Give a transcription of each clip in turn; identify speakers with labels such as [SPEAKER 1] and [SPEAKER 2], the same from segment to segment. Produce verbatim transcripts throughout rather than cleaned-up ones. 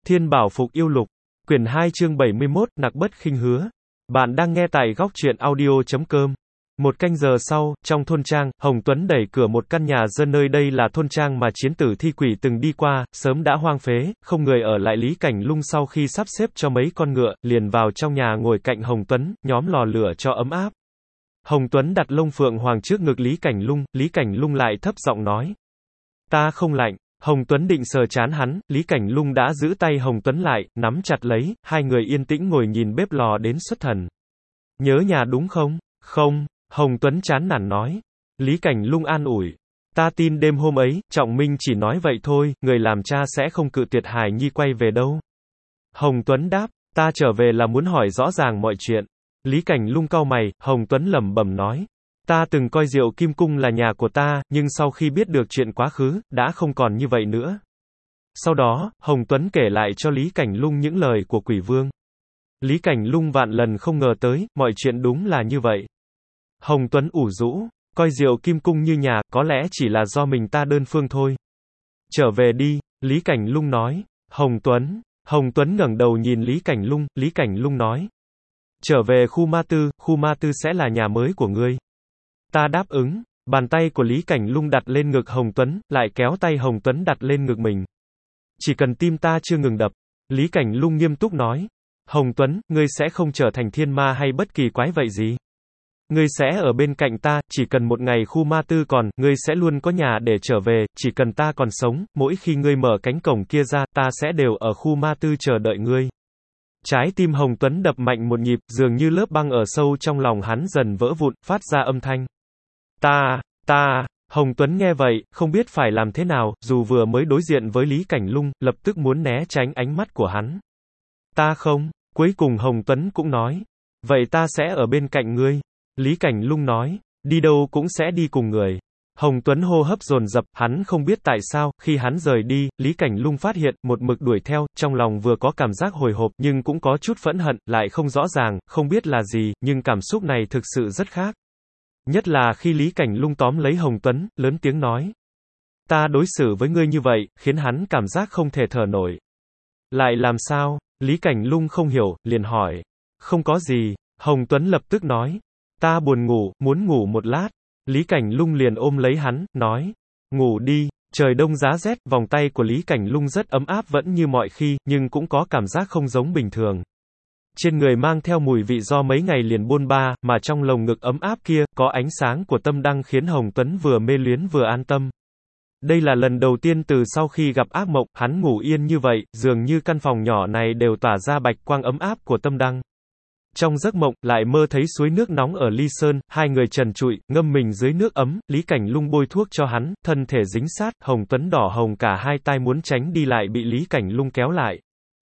[SPEAKER 1] Thiên Bảo Phục Yêu Lục, quyển hai chương bảy mươi mốt, Nặc Bất Khinh Hứa. Bạn đang nghe tại góc truyện audio chấm com. Một canh giờ sau, trong thôn trang, Hồng Tuấn đẩy cửa một căn nhà dân, nơi đây là thôn trang mà chiến tử thi quỷ từng đi qua, sớm đã hoang phế, không người ở lại. Lý Cảnh Lung sau khi sắp xếp cho mấy con ngựa, liền vào trong nhà ngồi cạnh Hồng Tuấn, nhóm lò lửa cho ấm áp. Hồng Tuấn đặt lông phượng hoàng trước ngực Lý Cảnh Lung, Lý Cảnh Lung lại thấp giọng nói: "Ta không lạnh." Hồng Tuấn định sờ trán hắn, Lý Cảnh Lung đã giữ tay Hồng Tuấn lại, nắm chặt lấy, hai người yên tĩnh ngồi nhìn bếp lò đến xuất thần. "Nhớ nhà đúng không?" "Không." Hồng Tuấn chán nản nói. Lý Cảnh Lung an ủi: "Ta tin đêm hôm ấy, Trọng Minh chỉ nói vậy thôi, người làm cha sẽ không cự tuyệt hài nhi quay về đâu." Hồng Tuấn đáp: "Ta trở về là muốn hỏi rõ ràng mọi chuyện." Lý Cảnh Lung cau mày, Hồng Tuấn lẩm bẩm nói: "Ta từng coi Diệu Kim Cung là nhà của ta, nhưng sau khi biết được chuyện quá khứ, đã không còn như vậy nữa." Sau đó, Hồng Tuấn kể lại cho Lý Cảnh Lung những lời của Quỷ Vương. Lý Cảnh Lung vạn lần không ngờ tới, mọi chuyện đúng là như vậy. Hồng Tuấn ủ rũ, coi Diệu Kim Cung như nhà, có lẽ chỉ là do mình ta đơn phương thôi. "Trở về đi." Lý Cảnh Lung nói. Hồng Tuấn, Hồng Tuấn ngẩng đầu nhìn Lý Cảnh Lung, Lý Cảnh Lung nói: "Trở về khu ma tư, khu ma tư sẽ là nhà mới của ngươi." Ta đáp ứng. Bàn tay của Lý Cảnh Lung đặt lên ngực Hồng Tuấn, lại kéo tay Hồng Tuấn đặt lên ngực mình. "Chỉ cần tim ta chưa ngừng đập." Lý Cảnh Lung nghiêm túc nói. "Hồng Tuấn, ngươi sẽ không trở thành thiên ma hay bất kỳ quái vậy gì. Ngươi sẽ ở bên cạnh ta, chỉ cần một ngày khu ma tư còn, ngươi sẽ luôn có nhà để trở về, chỉ cần ta còn sống, mỗi khi ngươi mở cánh cổng kia ra, ta sẽ đều ở khu ma tư chờ đợi ngươi." Trái tim Hồng Tuấn đập mạnh một nhịp, dường như lớp băng ở sâu trong lòng hắn dần vỡ vụn, phát ra âm thanh: "Ta, ta." Hồng Tuấn nghe vậy, không biết phải làm thế nào, dù vừa mới đối diện với Lý Cảnh Lung, lập tức muốn né tránh ánh mắt của hắn. "Ta không." Cuối cùng Hồng Tuấn cũng nói: "Vậy ta sẽ ở bên cạnh ngươi." Lý Cảnh Lung nói: "Đi đâu cũng sẽ đi cùng người." Hồng Tuấn hô hấp dồn dập, hắn không biết tại sao, khi hắn rời đi, Lý Cảnh Lung phát hiện, một mực đuổi theo, trong lòng vừa có cảm giác hồi hộp, nhưng cũng có chút phẫn hận, lại không rõ ràng, không biết là gì, nhưng cảm xúc này thực sự rất khác. Nhất là khi Lý Cảnh Lung tóm lấy Hồng Tuấn, lớn tiếng nói: "Ta đối xử với ngươi như vậy", khiến hắn cảm giác không thể thở nổi. "Lại làm sao?" Lý Cảnh Lung không hiểu, liền hỏi. "Không có gì." Hồng Tuấn lập tức nói: "Ta buồn ngủ, muốn ngủ một lát." Lý Cảnh Lung liền ôm lấy hắn, nói: "Ngủ đi." Trời đông giá rét, vòng tay của Lý Cảnh Lung rất ấm áp vẫn như mọi khi, nhưng cũng có cảm giác không giống bình thường. Trên người mang theo mùi vị do mấy ngày liền bôn ba, mà trong lồng ngực ấm áp kia, có ánh sáng của tâm đăng khiến Hồng Tuấn vừa mê luyến vừa an tâm. Đây là lần đầu tiên từ sau khi gặp ác mộng, hắn ngủ yên như vậy, dường như căn phòng nhỏ này đều tỏa ra bạch quang ấm áp của tâm đăng. Trong giấc mộng, lại mơ thấy suối nước nóng ở Ly Sơn, hai người trần trụi, ngâm mình dưới nước ấm, Lý Cảnh Lung bôi thuốc cho hắn, thân thể dính sát, Hồng Tuấn đỏ hồng cả hai tai muốn tránh đi lại bị Lý Cảnh Lung kéo lại.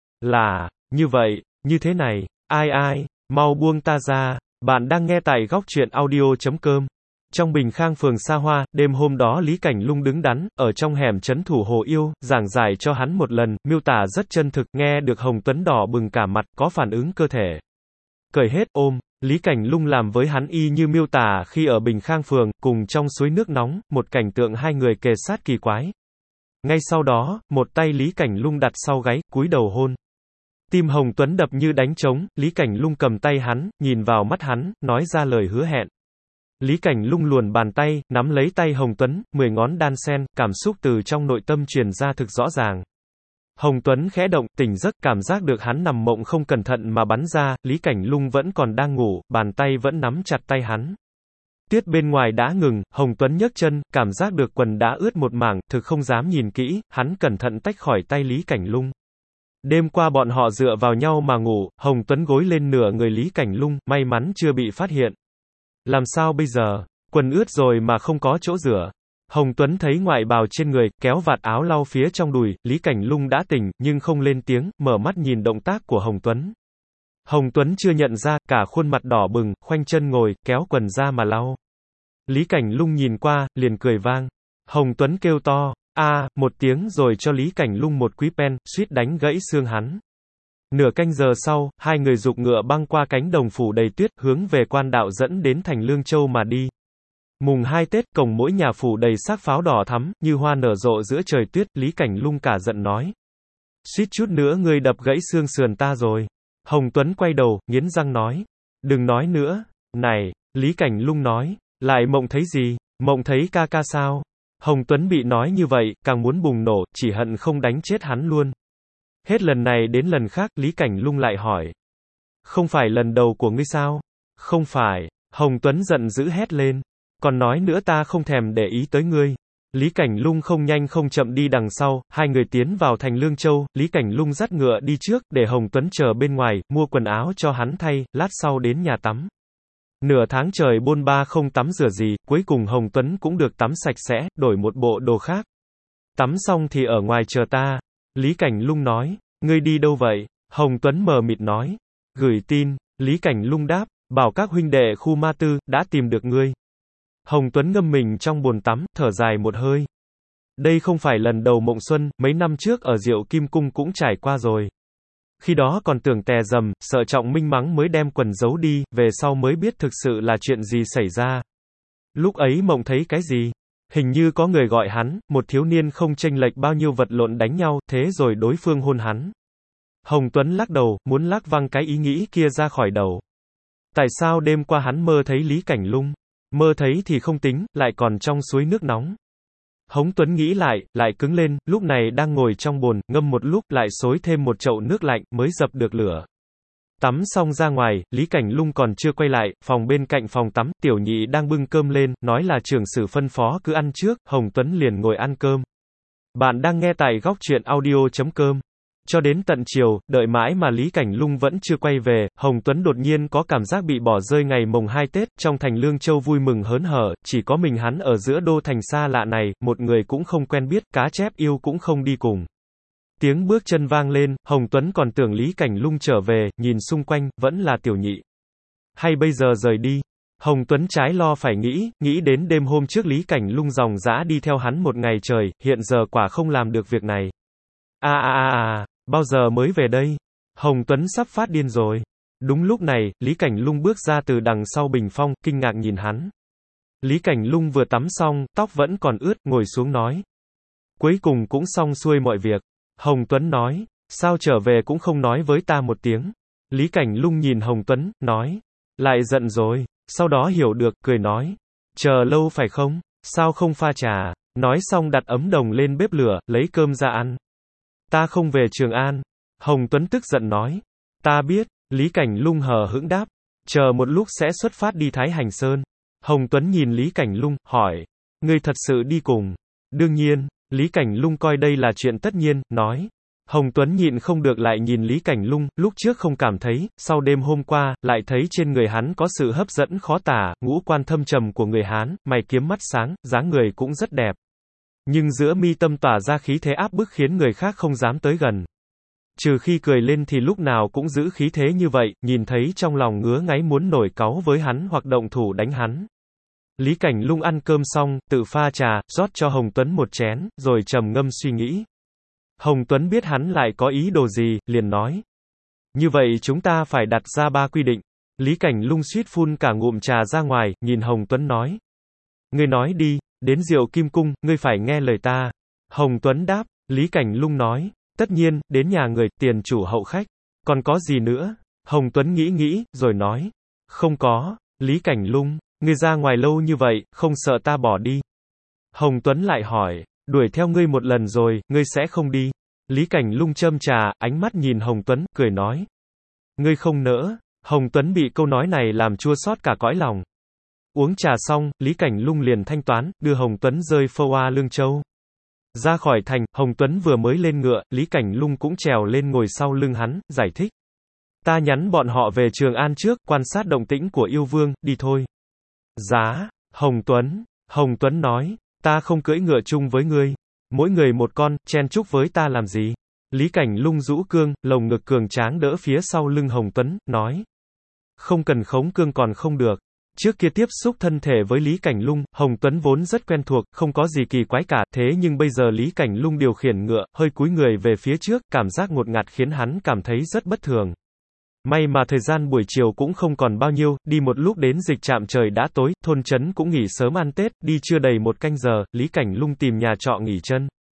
[SPEAKER 1] "Là, như vậy, như thế này, ai ai, mau buông ta ra." Bạn đang nghe tại góc truyện audio chấm com. Trong Bình Khang phường xa hoa, đêm hôm đó Lý Cảnh Lung đứng đắn, ở trong hẻm trấn thủ Hồ Yêu, giảng giải cho hắn một lần, miêu tả rất chân thực, nghe được Hồng Tuấn đỏ bừng cả mặt, có phản ứng cơ thể. Cởi hết, ôm, Lý Cảnh Lung làm với hắn y như miêu tả khi ở Bình Khang phường, cùng trong suối nước nóng, một cảnh tượng hai người kề sát kỳ quái. Ngay sau đó, một tay Lý Cảnh Lung đặt sau gáy, cúi đầu hôn. Tim Hồng Tuấn đập như đánh trống, Lý Cảnh Lung cầm tay hắn, nhìn vào mắt hắn, nói ra lời hứa hẹn. Lý Cảnh Lung luồn bàn tay, nắm lấy tay Hồng Tuấn, mười ngón đan sen, cảm xúc từ trong nội tâm truyền ra thực rõ ràng. Hồng Tuấn khẽ động, tỉnh giấc, cảm giác được hắn nằm mộng không cẩn thận mà bắn ra, Lý Cảnh Lung vẫn còn đang ngủ, bàn tay vẫn nắm chặt tay hắn. Tuyết bên ngoài đã ngừng, Hồng Tuấn nhấc chân, cảm giác được quần đã ướt một mảng, thực không dám nhìn kỹ, hắn cẩn thận tách khỏi tay Lý Cảnh Lung. Đêm qua bọn họ dựa vào nhau mà ngủ, Hồng Tuấn gối lên nửa người Lý Cảnh Lung, may mắn chưa bị phát hiện. Làm sao bây giờ? Quần ướt rồi mà không có chỗ rửa. Hồng Tuấn thấy ngoại bào trên người, kéo vạt áo lau phía trong đùi, Lý Cảnh Lung đã tỉnh, nhưng không lên tiếng, mở mắt nhìn động tác của Hồng Tuấn. Hồng Tuấn chưa nhận ra, cả khuôn mặt đỏ bừng, khoanh chân ngồi, kéo quần ra mà lau. Lý Cảnh Lung nhìn qua, liền cười vang. Hồng Tuấn kêu to, a, một tiếng rồi cho Lý Cảnh Lung một cú pen, suýt đánh gãy xương hắn. Nửa canh giờ sau, hai người giục ngựa băng qua cánh đồng phủ đầy tuyết, hướng về quan đạo dẫn đến thành Lương Châu mà đi. Mùng hai Tết, cổng mỗi nhà phủ đầy xác pháo đỏ thắm, như hoa nở rộ giữa trời tuyết, Lý Cảnh Lung cả giận nói: Suýt chút nữa ngươi đập gãy xương sườn ta rồi. Hồng Tuấn quay đầu, nghiến răng nói. Đừng nói nữa. Này, Lý Cảnh Lung nói. Lại mộng thấy gì? Mộng thấy ca ca sao? Hồng Tuấn bị nói như vậy, càng muốn bùng nổ, chỉ hận không đánh chết hắn luôn. Hết lần này đến lần khác, Lý Cảnh Lung lại hỏi. Không phải lần đầu của ngươi sao? Không phải. Hồng Tuấn giận dữ hét lên. Còn nói nữa ta không thèm để ý tới ngươi. Lý Cảnh Lung không nhanh không chậm đi đằng sau, hai người tiến vào thành Lương Châu, Lý Cảnh Lung dắt ngựa đi trước, để Hồng Tuấn chờ bên ngoài, mua quần áo cho hắn thay, lát sau đến nhà tắm. Nửa tháng trời bôn ba không tắm rửa gì, cuối cùng Hồng Tuấn cũng được tắm sạch sẽ, đổi một bộ đồ khác. Tắm xong thì ở ngoài chờ ta. Lý Cảnh Lung nói, ngươi đi đâu vậy? Hồng Tuấn mờ mịt nói, gửi tin. Lý Cảnh Lung đáp, bảo các huynh đệ khu Ma Tư, đã tìm được ngươi. Hồng Tuấn ngâm mình trong bồn tắm, thở dài một hơi. Đây không phải lần đầu mộng xuân, mấy năm trước ở Diệu Kim Cung cũng trải qua rồi. Khi đó còn tưởng tè dầm, sợ Trọng Minh mắng mới đem quần giấu đi, về sau mới biết thực sự là chuyện gì xảy ra. Lúc ấy mộng thấy cái gì? Hình như có người gọi hắn, một thiếu niên không chênh lệch bao nhiêu vật lộn đánh nhau, thế rồi đối phương hôn hắn. Hồng Tuấn lắc đầu, muốn lắc văng cái ý nghĩ kia ra khỏi đầu. Tại sao đêm qua hắn mơ thấy Lý Cảnh Lung? Mơ thấy thì không tính, lại còn trong suối nước nóng. Hồng Tuấn nghĩ lại, lại cứng lên, lúc này đang ngồi trong bồn, ngâm một lúc, lại xối thêm một chậu nước lạnh, mới dập được lửa. Tắm xong ra ngoài, Lý Cảnh Lung còn chưa quay lại, phòng bên cạnh phòng tắm, Tiểu Nhị đang bưng cơm lên, nói là trưởng sử phân phó cứ ăn trước, Hồng Tuấn liền ngồi ăn cơm. Bạn đang nghe tại góc truyện audio chấm com. Cho đến tận chiều, đợi mãi mà Lý Cảnh Lung vẫn chưa quay về, Hồng Tuấn đột nhiên có cảm giác bị bỏ rơi ngày mồng hai Tết, trong thành Lương Châu vui mừng hớn hở, chỉ có mình hắn ở giữa đô thành xa lạ này, một người cũng không quen biết, cá chép yêu cũng không đi cùng. Tiếng bước chân vang lên, Hồng Tuấn còn tưởng Lý Cảnh Lung trở về, nhìn xung quanh, vẫn là Tiểu Nhị. Hay bây giờ rời đi? Hồng Tuấn trái lo phải nghĩ, nghĩ đến đêm hôm trước Lý Cảnh Lung dòng dã đi theo hắn một ngày trời, hiện giờ quả không làm được việc này. À à à à, bao giờ mới về đây? Hồng Tuấn sắp phát điên rồi. Đúng lúc này, Lý Cảnh Lung bước ra từ đằng sau bình phong, kinh ngạc nhìn hắn. Lý Cảnh Lung vừa tắm xong, tóc vẫn còn ướt, ngồi xuống nói. Cuối cùng cũng xong xuôi mọi việc. Hồng Tuấn nói, sao trở về cũng không nói với ta một tiếng. Lý Cảnh Lung nhìn Hồng Tuấn, nói. Lại giận rồi, sau đó hiểu được, cười nói. Chờ lâu phải không? Sao không pha trà? Nói xong đặt ấm đồng lên bếp lửa, lấy cơm ra ăn. Ta không về Trường An. Hồng Tuấn tức giận nói. Ta biết, Lý Cảnh Lung hờ hững đáp. Chờ một lúc sẽ xuất phát đi Thái Hành Sơn. Hồng Tuấn nhìn Lý Cảnh Lung, hỏi. Ngươi thật sự đi cùng? Đương nhiên, Lý Cảnh Lung coi đây là chuyện tất nhiên, nói. Hồng Tuấn nhịn không được lại nhìn Lý Cảnh Lung, lúc trước không cảm thấy, sau đêm hôm qua, lại thấy trên người hắn có sự hấp dẫn khó tả, ngũ quan thâm trầm của người Hán, mày kiếm mắt sáng, dáng người cũng rất đẹp. Nhưng giữa mi tâm tỏa ra khí thế áp bức khiến người khác không dám tới gần. Trừ khi cười lên thì lúc nào cũng giữ khí thế như vậy, nhìn thấy trong lòng ngứa ngáy muốn nổi cáu với hắn hoặc động thủ đánh hắn. Lý Cảnh Lung ăn cơm xong, tự pha trà, rót cho Hồng Tuấn một chén, rồi trầm ngâm suy nghĩ. Hồng Tuấn biết hắn lại có ý đồ gì, liền nói. Như vậy chúng ta phải đặt ra ba quy định. Lý Cảnh Lung suýt phun cả ngụm trà ra ngoài, nhìn Hồng Tuấn nói. Ngươi nói đi, đến Diệu Kim Cung, ngươi phải nghe lời ta. Hồng Tuấn đáp, Lý Cảnh Lung nói. Tất nhiên, đến nhà người, tiền chủ hậu khách. Còn có gì nữa? Hồng Tuấn nghĩ nghĩ, rồi nói. Không có, Lý Cảnh Lung, ngươi ra ngoài lâu như vậy, không sợ ta bỏ đi. Hồng Tuấn lại hỏi. Đuổi theo ngươi một lần rồi, ngươi sẽ không đi. Lý Cảnh Lung châm trà, ánh mắt nhìn Hồng Tuấn, cười nói. Ngươi không nỡ. Hồng Tuấn bị câu nói này làm chua xót cả cõi lòng. Uống trà xong, Lý Cảnh Lung liền thanh toán, đưa Hồng Tuấn rơi Phâu A Lương Châu. Ra khỏi thành, Hồng Tuấn vừa mới lên ngựa, Lý Cảnh Lung cũng trèo lên ngồi sau lưng hắn, giải thích. Ta nhắn bọn họ về Trường An trước, quan sát động tĩnh của yêu vương, đi thôi. Giá, Hồng Tuấn. Hồng Tuấn nói. Ta không cưỡi ngựa chung với ngươi. Mỗi người một con, chen chúc với ta làm gì? Lý Cảnh Lung rũ cương, lồng ngực cường tráng đỡ phía sau lưng Hồng Tuấn, nói. Không cần khống cương còn không được. Trước kia tiếp xúc thân thể với Lý Cảnh Lung, Hồng Tuấn vốn rất quen thuộc, không có gì kỳ quái cả, thế nhưng bây giờ Lý Cảnh Lung điều khiển ngựa, hơi cúi người về phía trước, cảm giác ngột ngạt khiến hắn cảm thấy rất bất thường. May mà thời gian buổi chiều cũng không còn bao nhiêu, đi một lúc đến dịch trạm trời đã tối, thôn trấn cũng nghỉ sớm ăn Tết, đi chưa đầy một canh giờ, Lý Cảnh Lung tìm nhà trọ nghỉ chân.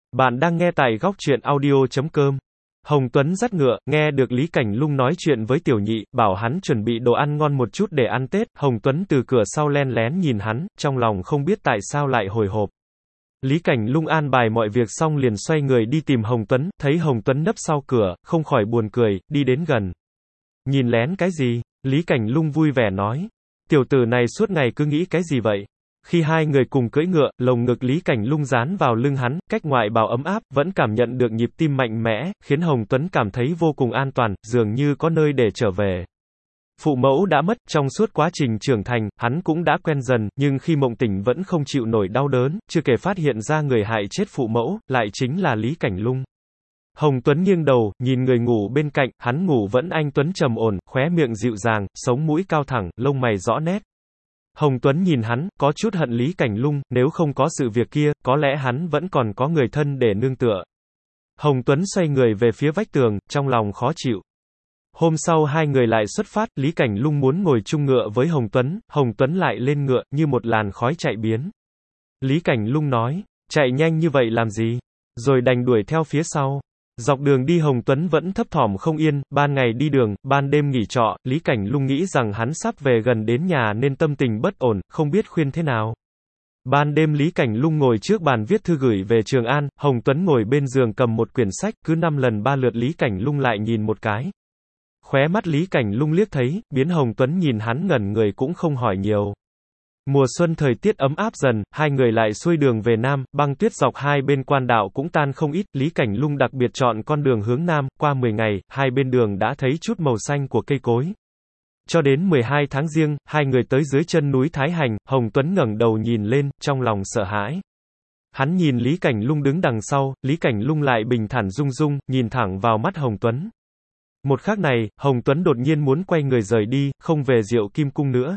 [SPEAKER 1] Bạn đang nghe tại góc truyện audio chấm com. Hồng Tuấn dắt ngựa, nghe được Lý Cảnh Lung nói chuyện với Tiểu Nhị, bảo hắn chuẩn bị đồ ăn ngon một chút để ăn Tết. Hồng Tuấn từ cửa sau len lén nhìn hắn, trong lòng không biết tại sao lại hồi hộp. Lý Cảnh Lung an bài mọi việc xong liền xoay người đi tìm Hồng Tuấn, thấy Hồng Tuấn nấp sau cửa, không khỏi buồn cười, đi đến gần. Nhìn lén cái gì? Lý Cảnh Lung vui vẻ nói. Tiểu tử này suốt ngày cứ nghĩ cái gì vậy? Khi hai người cùng cưỡi ngựa, lồng ngực Lý Cảnh Lung dán vào lưng hắn, cách ngoại bào ấm áp, vẫn cảm nhận được nhịp tim mạnh mẽ, khiến Hồng Tuấn cảm thấy vô cùng an toàn, dường như có nơi để trở về. Phụ mẫu đã mất, trong suốt quá trình trưởng thành, hắn cũng đã quen dần, nhưng khi mộng tỉnh vẫn không chịu nổi đau đớn, chưa kể phát hiện ra người hại chết phụ mẫu, lại chính là Lý Cảnh Lung. Hồng Tuấn nghiêng đầu, nhìn người ngủ bên cạnh, hắn ngủ vẫn anh tuấn trầm ổn, khóe miệng dịu dàng, sống mũi cao thẳng, lông mày rõ nét. Hồng Tuấn nhìn hắn, có chút hận Lý Cảnh Lung, nếu không có sự việc kia, có lẽ hắn vẫn còn có người thân để nương tựa. Hồng Tuấn xoay người về phía vách tường, trong lòng khó chịu. Hôm sau hai người lại xuất phát, Lý Cảnh Lung muốn ngồi chung ngựa với Hồng Tuấn, Hồng Tuấn lại lên ngựa, như một làn khói chạy biến. Lý Cảnh Lung nói, chạy nhanh như vậy làm gì? Rồi đành đuổi theo phía sau. Dọc đường đi Hồng Tuấn vẫn thấp thỏm không yên, ban ngày đi đường, ban đêm nghỉ trọ, Lý Cảnh Lung nghĩ rằng hắn sắp về gần đến nhà nên tâm tình bất ổn, không biết khuyên thế nào. Ban đêm Lý Cảnh Lung ngồi trước bàn viết thư gửi về Trường An, Hồng Tuấn ngồi bên giường cầm một quyển sách, cứ năm lần ba lượt Lý Cảnh Lung lại nhìn một cái. Khóe mắt Lý Cảnh Lung liếc thấy, biến Hồng Tuấn nhìn hắn ngẩn người cũng không hỏi nhiều. Mùa xuân thời tiết ấm áp dần, hai người lại xuôi đường về Nam, băng tuyết dọc hai bên quan đạo cũng tan không ít, Lý Cảnh Lung đặc biệt chọn con đường hướng Nam, qua mười ngày, hai bên đường đã thấy chút màu xanh của cây cối. Cho đến mười hai tháng Giêng, hai người tới dưới chân núi Thái Hành, Hồng Tuấn ngẩng đầu nhìn lên, trong lòng sợ hãi. Hắn nhìn Lý Cảnh Lung đứng đằng sau, Lý Cảnh Lung lại bình thản rung rung, nhìn thẳng vào mắt Hồng Tuấn. Một khắc này, Hồng Tuấn đột nhiên muốn quay người rời đi, không về Diệu Kim Cung nữa.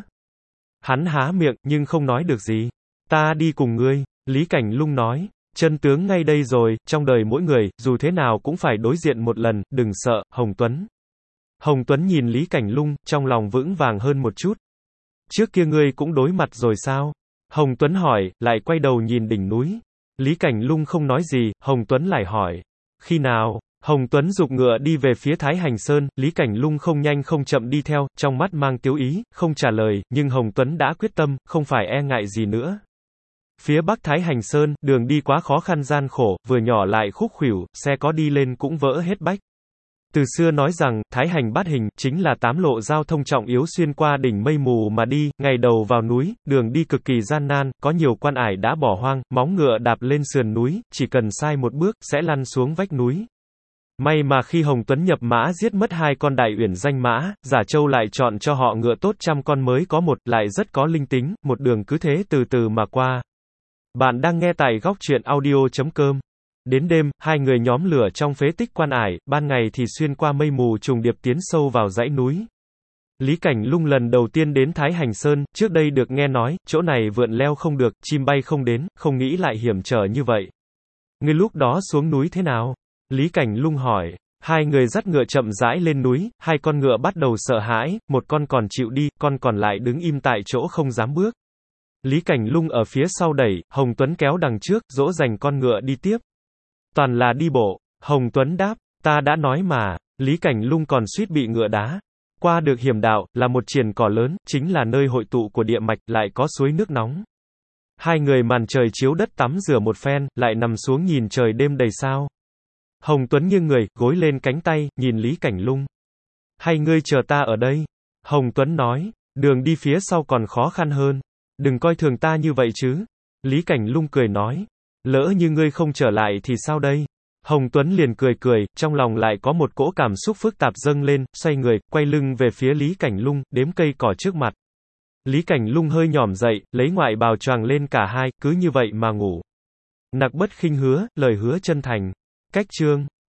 [SPEAKER 1] Hắn há miệng, nhưng không nói được gì. Ta đi cùng ngươi, Lý Cảnh Lung nói. Chân tướng ngay đây rồi, trong đời mỗi người, dù thế nào cũng phải đối diện một lần, đừng sợ, Hồng Tuấn. Hồng Tuấn nhìn Lý Cảnh Lung, trong lòng vững vàng hơn một chút. Trước kia ngươi cũng đối mặt rồi sao? Hồng Tuấn hỏi, lại quay đầu nhìn đỉnh núi. Lý Cảnh Lung không nói gì, Hồng Tuấn lại hỏi. Khi nào? Hồng Tuấn giục ngựa đi về phía Thái Hành Sơn, Lý Cảnh Lung không nhanh không chậm đi theo, trong mắt mang tiếu ý, không trả lời, nhưng Hồng Tuấn đã quyết tâm, không phải e ngại gì nữa. Phía bắc Thái Hành Sơn, đường đi quá khó khăn gian khổ, vừa nhỏ lại khúc khuỷu, xe có đi lên cũng vỡ hết bách. Từ xưa nói rằng, Thái Hành Bát Hình, chính là tám lộ giao thông trọng yếu xuyên qua đỉnh mây mù mà đi, ngày đầu vào núi, đường đi cực kỳ gian nan, có nhiều quan ải đã bỏ hoang, móng ngựa đạp lên sườn núi, chỉ cần sai một bước, sẽ lăn xuống vách núi. May mà khi Hồng Tuấn nhập mã giết mất hai con đại uyển danh mã, Giả Châu lại chọn cho họ ngựa tốt trăm con mới có một, lại rất có linh tính, một đường cứ thế từ từ mà qua. Bạn đang nghe tại góc truyện audio chấm com. Đến đêm, hai người nhóm lửa trong phế tích quan ải, ban ngày thì xuyên qua mây mù trùng điệp tiến sâu vào dãy núi. Lý Cảnh Lung lần đầu tiên đến Thái Hành Sơn, trước đây được nghe nói, chỗ này vượn leo không được, chim bay không đến, không nghĩ lại hiểm trở như vậy. Ngươi lúc đó xuống núi thế nào? Lý Cảnh Lung hỏi. Hai người dắt ngựa chậm rãi lên núi, hai con ngựa bắt đầu sợ hãi, một con còn chịu đi, con còn lại đứng im tại chỗ không dám bước. Lý Cảnh Lung ở phía sau đẩy, Hồng Tuấn kéo đằng trước, dỗ dành con ngựa đi tiếp. Toàn là đi bộ, Hồng Tuấn đáp, ta đã nói mà, Lý Cảnh Lung còn suýt bị ngựa đá. Qua được hiểm đạo, là một triền cỏ lớn, chính là nơi hội tụ của địa mạch, lại có suối nước nóng. Hai người màn trời chiếu đất tắm rửa một phen, lại nằm xuống nhìn trời đêm đầy sao. Hồng Tuấn nghiêng người, gối lên cánh tay, nhìn Lý Cảnh Lung. Hay ngươi chờ ta ở đây? Hồng Tuấn nói, đường đi phía sau còn khó khăn hơn. Đừng coi thường ta như vậy chứ. Lý Cảnh Lung cười nói, lỡ như ngươi không trở lại thì sao đây? Hồng Tuấn liền cười cười, trong lòng lại có một cỗ cảm xúc phức tạp dâng lên, xoay người, quay lưng về phía Lý Cảnh Lung, đếm cây cỏ trước mặt. Lý Cảnh Lung hơi nhỏm dậy, lấy ngoại bào choàng lên cả hai, cứ như vậy mà ngủ. Nặc bất khinh hứa, lời hứa chân thành. Cách chương